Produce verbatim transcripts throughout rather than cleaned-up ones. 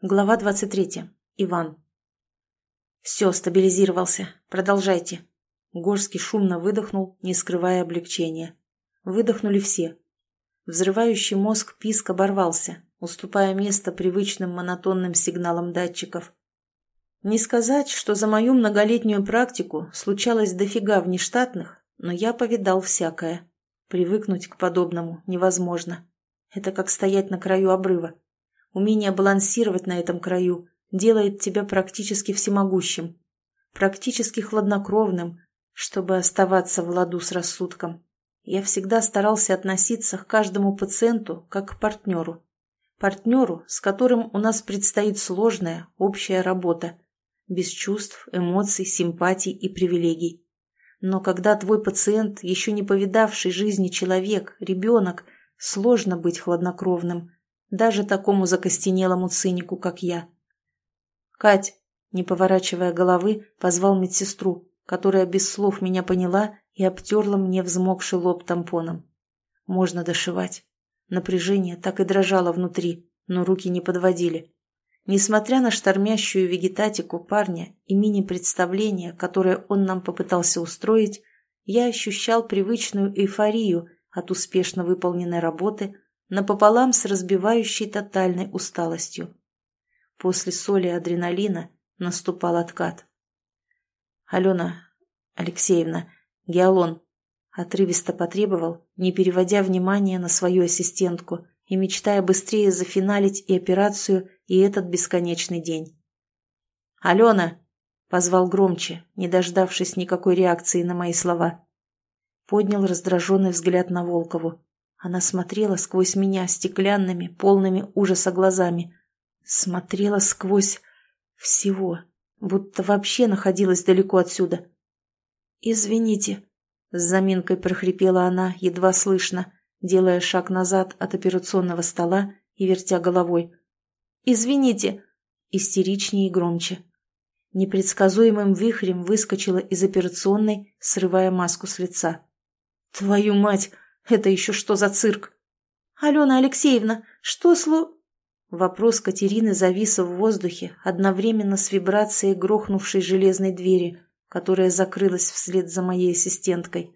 Глава двадцать третья. Иван. «Все, стабилизировался. Продолжайте». Горский шумно выдохнул, не скрывая облегчения. Выдохнули все. Взрывающий мозг писк оборвался, уступая место привычным монотонным сигналам датчиков. Не сказать, что за мою многолетнюю практику случалось дофига внештатных, но я повидал всякое. Привыкнуть к подобному невозможно. Это как стоять на краю обрыва. Умение балансировать на этом краю делает тебя практически всемогущим, практически хладнокровным, чтобы оставаться в ладу с рассудком. Я всегда старался относиться к каждому пациенту как к партнеру. Партнеру, с которым у нас предстоит сложная, общая работа, без чувств, эмоций, симпатий и привилегий. Но когда твой пациент, еще не повидавший жизни человек, ребенок, сложно быть хладнокровным, даже такому закостенелому цинику, как я. «Кать», не поворачивая головы, позвал медсестру, которая без слов меня поняла и обтерла мне взмокший лоб тампоном. Можно дошивать. Напряжение так и дрожало внутри, но руки не подводили. Несмотря на штормящую вегетатику парня и мини-представление, которое он нам попытался устроить, я ощущал привычную эйфорию от успешно выполненной работы напополам с разбивающей тотальной усталостью. После соли адреналина наступал откат. «Алена Алексеевна, гиалон», — отрывисто потребовал, не переводя внимания на свою ассистентку и мечтая быстрее зафиналить и операцию, и этот бесконечный день. «Алена!» — позвал громче, не дождавшись никакой реакции на мои слова. Поднял раздраженный взгляд на Волкову. Она смотрела сквозь меня стеклянными, полными ужаса глазами. Смотрела сквозь всего, будто вообще находилась далеко отсюда. «Извините», — с заминкой прохрипела она, едва слышно, делая шаг назад от операционного стола и вертя головой. «Извините», — истеричнее и громче. Непредсказуемым вихрем выскочила из операционной, срывая маску с лица. «Твою мать! Это еще что за цирк?» «Алена Алексеевна, что слу...» Вопрос Катерины завис в воздухе одновременно с вибрацией грохнувшей железной двери, которая закрылась вслед за моей ассистенткой.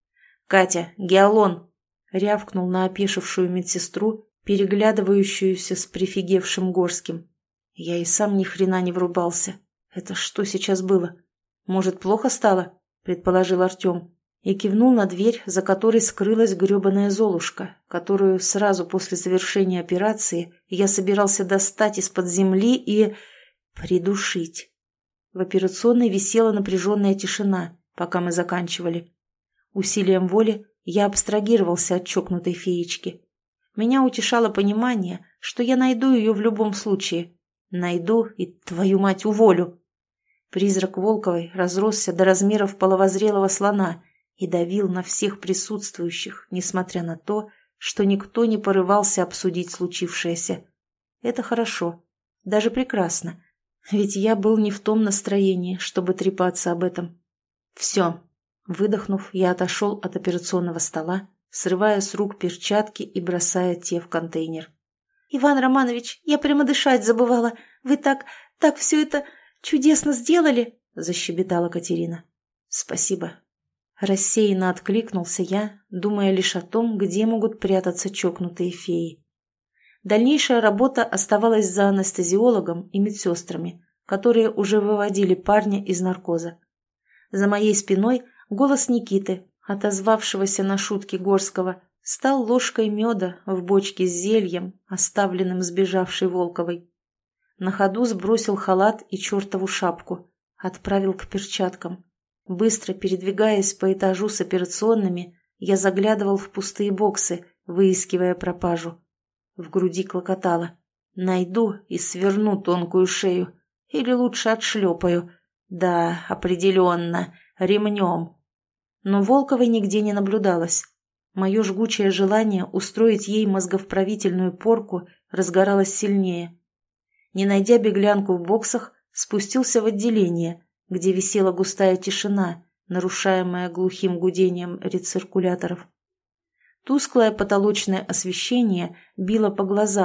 «Катя, гиалон!» — рявкнул на опешившую медсестру, переглядывающуюся с прифигевшим Горским. Я и сам ни хрена не врубался. Это что сейчас было? Может, плохо стало? Предположил Артем. И кивнул на дверь, за которой скрылась гребаная Золушка, которую сразу после завершения операции я собирался достать из-под земли и... придушить. В операционной висела напряженная тишина, пока мы заканчивали. Усилием воли я абстрагировался от чокнутой феечки. Меня утешало понимание, что я найду ее в любом случае. Найду и, твою мать, уволю. Призрак Волковой разросся до размеров половозрелого слона и давил на всех присутствующих, несмотря на то, что никто не порывался обсудить случившееся. Это хорошо, даже прекрасно, ведь я был не в том настроении, чтобы трепаться об этом. Все. Выдохнув, я отошел от операционного стола, срывая с рук перчатки и бросая те в контейнер. «Иван Романович, я прямо дышать забывала. Вы так, так все это чудесно сделали!» – защебетала Катерина. «Спасибо». Рассеянно откликнулся я, думая лишь о том, где могут прятаться чокнутые феи. Дальнейшая работа оставалась за анестезиологом и медсестрами, которые уже выводили парня из наркоза. За моей спиной голос Никиты, отозвавшегося на шутки Горского, стал ложкой меда в бочке с зельем, оставленным сбежавшей Волковой. На ходу сбросил халат и чертову шапку, отправил к перчаткам. Быстро передвигаясь по этажу с операционными, я заглядывал в пустые боксы, выискивая пропажу. В груди клокотало. Найду и сверну тонкую шею. Или лучше отшлепаю. Да, определенно, ремнем. Но Волковой нигде не наблюдалось. Мое жгучее желание устроить ей мозговправительную порку разгоралось сильнее. Не найдя беглянку в боксах, спустился в отделение, где висела густая тишина, нарушаемая глухим гудением рециркуляторов. Тусклое потолочное освещение било по глазам,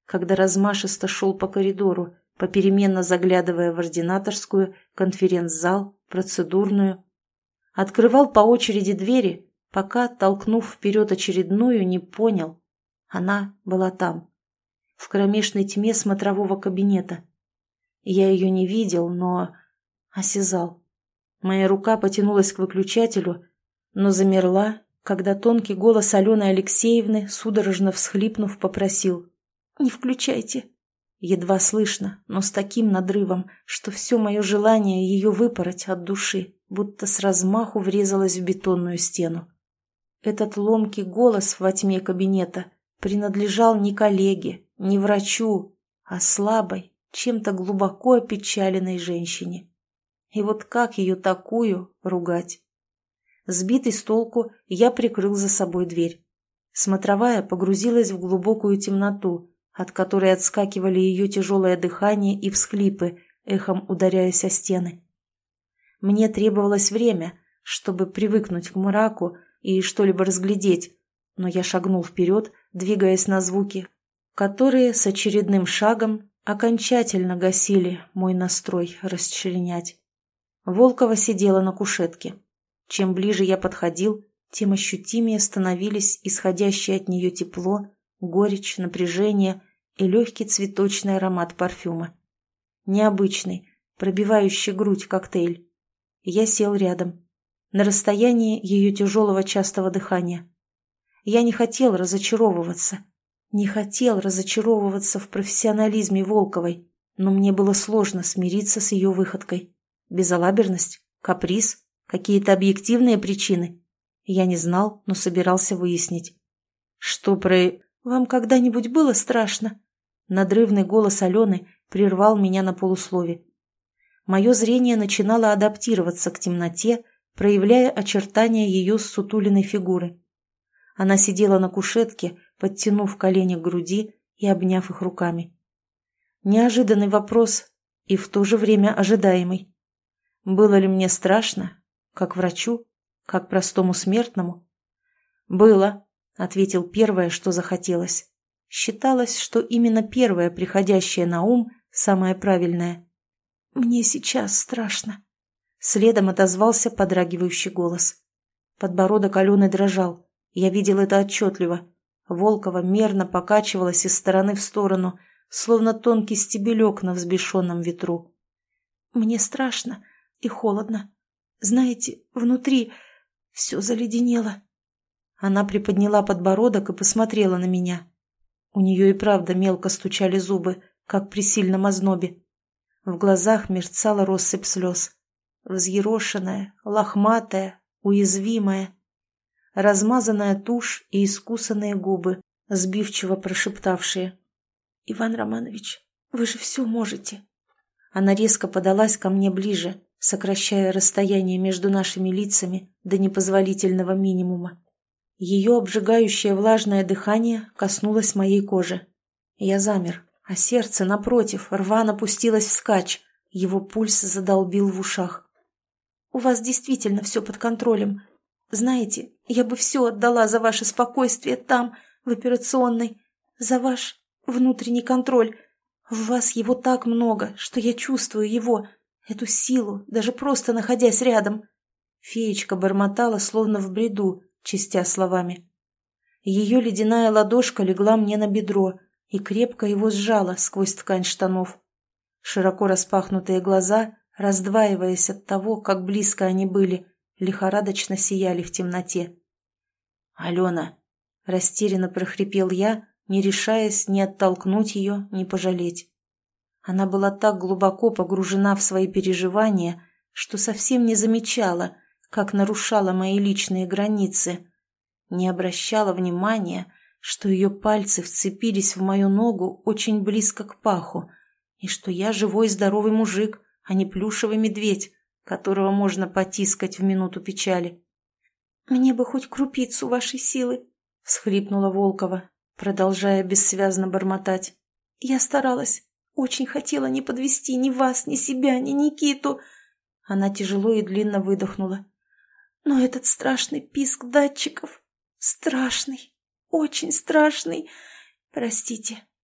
когда размашисто шел по коридору, попеременно заглядывая в ординаторскую, конференц-зал, процедурную. Открывал по очереди двери, пока, толкнув вперед очередную, не понял. Она была там, в кромешной тьме смотрового кабинета. Я ее не видел, но осязал. Моя рука потянулась к выключателю, но замерла, когда тонкий голос Алены Алексеевны, судорожно всхлипнув, попросил: «Не включайте». Едва слышно, но с таким надрывом, что все мое желание ее выпороть от души, будто с размаху врезалось в бетонную стену. Этот ломкий голос во тьме кабинета принадлежал не коллеге, не врачу, а слабой, чем-то глубоко опечаленной женщине. И вот как ее такую ругать? Сбитый с толку, я прикрыл за собой дверь. Смотровая погрузилась в глубокую темноту, от которой отскакивали ее тяжелое дыхание и всхлипы, эхом ударяясь о стены. Мне требовалось время, чтобы привыкнуть к мраку и что-либо разглядеть, но я шагнул вперед, двигаясь на звуки, которые с очередным шагом окончательно гасили мой настрой расчленять. Волкова сидела на кушетке. Чем ближе я подходил, тем ощутимее становились исходящее от нее тепло, горечь, напряжение и легкий цветочный аромат парфюма. Необычный, пробивающий грудь коктейль. Я сел рядом, на расстоянии ее тяжелого частого дыхания. Я не хотел разочаровываться, не хотел разочаровываться в профессионализме Волковой, но мне было сложно смириться с ее выходкой. Безалаберность, каприз, какие-то объективные причины. Я не знал, но собирался выяснить. Что про... «Вам когда-нибудь было страшно?» Надрывный голос Алены прервал меня на полуслове. Мое зрение начинало адаптироваться к темноте, проявляя очертания ее ссутуленной фигуры. Она сидела на кушетке, подтянув колени к груди и обняв их руками. Неожиданный вопрос и в то же время ожидаемый. Было ли мне страшно? Как врачу? Как простому смертному? «Было», — ответил первое, что захотелось. Считалось, что именно первое, приходящее на ум, самое правильное. «Мне сейчас страшно», — следом отозвался подрагивающий голос. Подбородок Алены дрожал. Я видел это отчетливо. Волкова мерно покачивалась из стороны в сторону, словно тонкий стебелек на взбешенном ветру. «Мне страшно и холодно. Знаете, внутри все заледенело». Она приподняла подбородок и посмотрела на меня. У нее и правда мелко стучали зубы, как при сильном ознобе. В глазах мерцала россыпь слез. Взъерошенная, лохматая, уязвимая. Размазанная тушь и искусанные губы, сбивчиво прошептавшие: «Иван Романович, вы же все можете». Она резко подалась ко мне ближе, сокращая расстояние между нашими лицами до непозволительного минимума. Ее обжигающее влажное дыхание коснулось моей кожи. Я замер, а сердце, напротив, рвано пустилось вскачь. Его пульс задолбил в ушах. «У вас действительно все под контролем. Знаете, я бы все отдала за ваше спокойствие там, в операционной, за ваш внутренний контроль. В вас его так много, что я чувствую его, эту силу, даже просто находясь рядом». Феечка бормотала, словно в бреду, чистя словами. Ее ледяная ладошка легла мне на бедро и крепко его сжала сквозь ткань штанов. Широко распахнутые глаза, раздваиваясь от того, как близко они были, лихорадочно сияли в темноте. «Алена!» — растерянно прохрипел я, не решаясь ни оттолкнуть ее, ни пожалеть. Она была так глубоко погружена в свои переживания, что совсем не замечала, как нарушала мои личные границы, не обращала внимания, что ее пальцы вцепились в мою ногу очень близко к паху, и что я живой здоровый мужик, а не плюшевый медведь, которого можно потискать в минуту печали. «Мне бы хоть крупицу вашей силы», — всхлипнула Волкова, продолжая бессвязно бормотать. «Я старалась, очень хотела не подвести ни вас, ни себя, ни Никиту». Она тяжело и длинно выдохнула. «Но этот страшный писк датчиков, страшный, очень страшный, простите».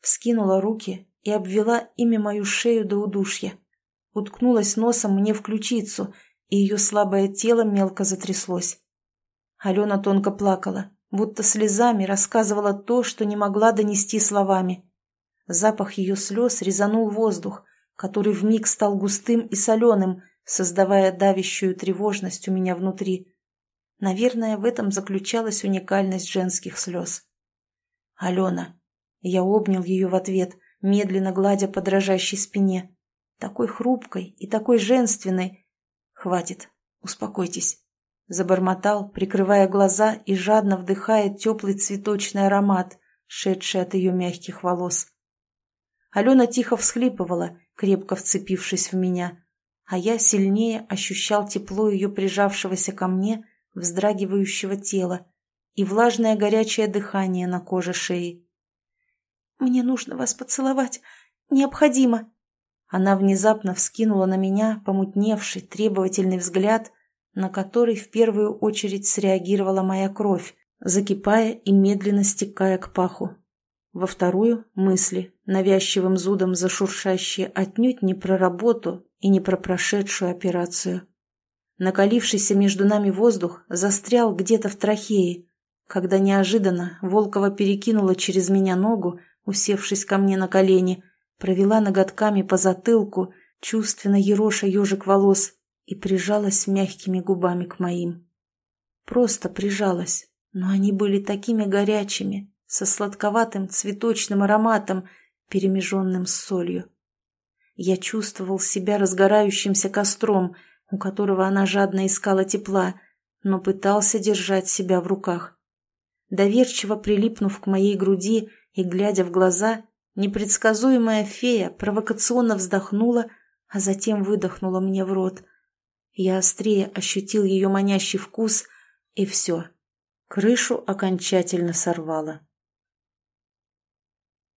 вскинула руки и обвела ими мою шею до удушья. Уткнулась носом мне в ключицу, и ее слабое тело мелко затряслось. Алена тонко плакала, будто слезами рассказывала то, что не могла донести словами. Запах ее слез резанул воздух, который вмиг стал густым и соленым, создавая давящую тревожность у меня внутри. Наверное, в этом заключалась уникальность женских слез. «Алена!» Я обнял ее в ответ, медленно гладя по дрожащей спине. Такой хрупкой и такой женственной. «Хватит, успокойтесь», — забормотал, прикрывая глаза и жадно вдыхая теплый цветочный аромат, шедший от ее мягких волос. Алена тихо всхлипывала, крепко вцепившись в меня, а я сильнее ощущал тепло ее прижавшегося ко мне, вздрагивающего тела и влажное горячее дыхание на коже шеи. «Мне нужно вас поцеловать. Необходимо!» Она внезапно вскинула на меня помутневший, требовательный взгляд, на который в первую очередь среагировала моя кровь, закипая и медленно стекая к паху. Во вторую — мысли, навязчивым зудом зашуршащие отнюдь не про работу и не про прошедшую операцию. Накалившийся между нами воздух застрял где-то в трахее, когда неожиданно Волкова перекинула через меня ногу, усевшись ко мне на колени, провела ноготками по затылку, чувственно ероша ежик волос, и прижалась мягкими губами к моим. Просто прижалась, но они были такими горячими, со сладковатым цветочным ароматом, перемеженным с солью. Я чувствовал себя разгорающимся костром, у которого она жадно искала тепла, но пытался держать себя в руках. Доверчиво прилипнув к моей груди и глядя в глаза, непредсказуемая фея провокационно вздохнула, а затем выдохнула мне в рот. Я острее ощутил ее манящий вкус, и все. Крышу окончательно сорвало.